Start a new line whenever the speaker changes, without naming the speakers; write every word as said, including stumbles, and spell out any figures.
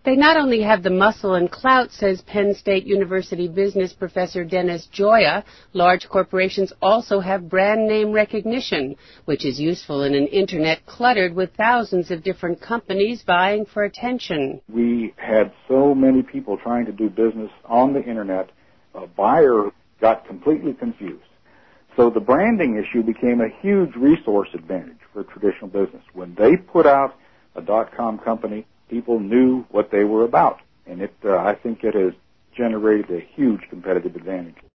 They not only have the muscle and clout, says Penn State University business professor Dennis Gioia, large corporations also have brand name recognition, which is useful in an internet cluttered with thousands of different companies vying for attention.
We had so many people trying to do business on the internet, a buyer got completely confused. So the branding issue became a huge resource advantage for traditional business. When they put out a dot-com company, people knew what they were about. And it, uh, I think it has generated a huge competitive advantage.